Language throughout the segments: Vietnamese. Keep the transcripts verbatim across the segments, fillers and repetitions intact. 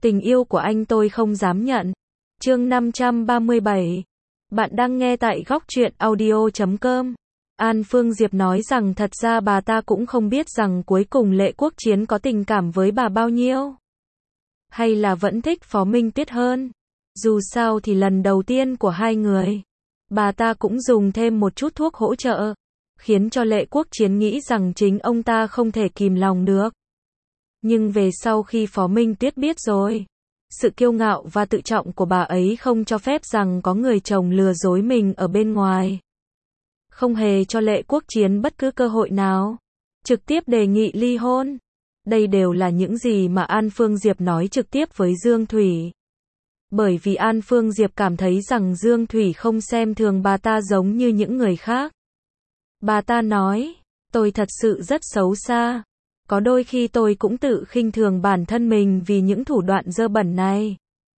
Tình yêu của anh tôi không dám nhận. Chương năm trăm ba mươi bảy. Bạn đang nghe tại góc truyện audio chấm com. An Phương Diệp nói rằng thật ra bà ta cũng không biết rằng cuối cùng Lệ Quốc Chiến có tình cảm với bà bao nhiêu. Hay là vẫn thích Phó Minh Tuyết hơn. Dù sao thì lần đầu tiên của hai người, bà ta cũng dùng thêm một chút thuốc hỗ trợ, khiến cho Lệ Quốc Chiến nghĩ rằng chính ông ta không thể kìm lòng được. Nhưng về sau khi Phó Minh Tuyết biết rồi, sự kiêu ngạo và tự trọng của bà ấy không cho phép rằng có người chồng lừa dối mình ở bên ngoài. Không hề cho Lệ Quốc Chiến bất cứ cơ hội nào, trực tiếp đề nghị ly hôn. Đây đều là những gì mà An Phương Diệp nói trực tiếp với Dương Thủy. Bởi vì An Phương Diệp cảm thấy rằng Dương Thủy không xem thường bà ta giống như những người khác. Bà ta nói, tôi thật sự rất xấu xa. Có đôi khi tôi cũng tự khinh thường bản thân mình vì những thủ đoạn dơ bẩn này.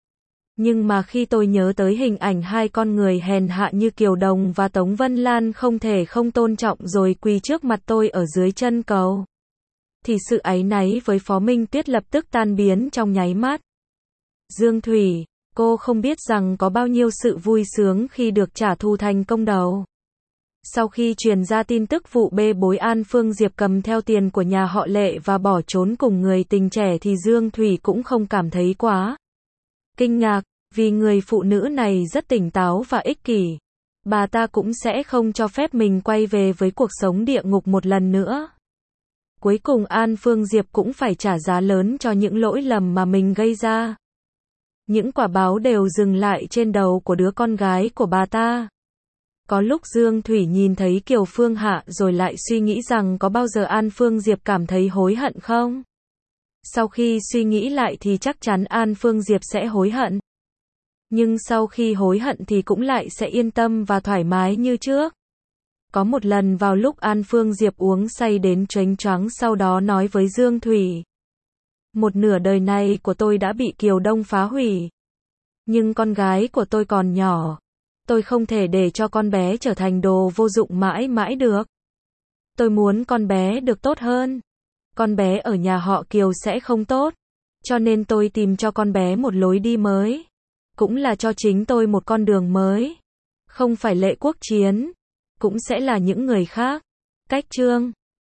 Nhưng mà khi tôi nhớ tới hình ảnh hai con người hèn hạ như Kiều Đồng và Tống Vân Lan không thể không tôn trọng rồi quỳ trước mặt tôi ở dưới chân cầu, thì sự áy náy với Phó Minh Tuyết lập tức tan biến trong nháy mắt. Dương Thủy, cô không biết rằng có bao nhiêu sự vui sướng khi được trả thù thành công đầu. Sau khi truyền ra tin tức vụ bê bối An Phương Diệp cầm theo tiền của nhà họ Lệ và bỏ trốn cùng người tình trẻ thì Dương Thủy cũng không cảm thấy quá kinh ngạc, vì người phụ nữ này rất tỉnh táo và ích kỷ. Bà ta cũng sẽ không cho phép mình quay về với cuộc sống địa ngục một lần nữa. Cuối cùng An Phương Diệp cũng phải trả giá lớn cho những lỗi lầm mà mình gây ra. Những quả báo đều dừng lại trên đầu của đứa con gái của bà ta. Có lúc Dương Thủy nhìn thấy Kiều Phương Hạ rồi lại suy nghĩ rằng có bao giờ An Phương Diệp cảm thấy hối hận không? Sau khi suy nghĩ lại thì chắc chắn An Phương Diệp sẽ hối hận. Nhưng sau khi hối hận thì cũng lại sẽ yên tâm và thoải mái như trước. Có một lần vào lúc An Phương Diệp uống say đến choáng choáng sau đó nói với Dương Thủy. Một nửa đời này của tôi đã bị Kiều Đông phá hủy. Nhưng con gái của tôi còn nhỏ. Tôi không thể để cho con bé trở thành đồ vô dụng mãi mãi được. Tôi muốn con bé được tốt hơn. Con bé ở nhà họ Kiều sẽ không tốt. Cho nên tôi tìm cho con bé một lối đi mới. Cũng là cho chính tôi một con đường mới. Không phải Lệ Quốc Chiến. Cũng sẽ là những người khác. Cách chương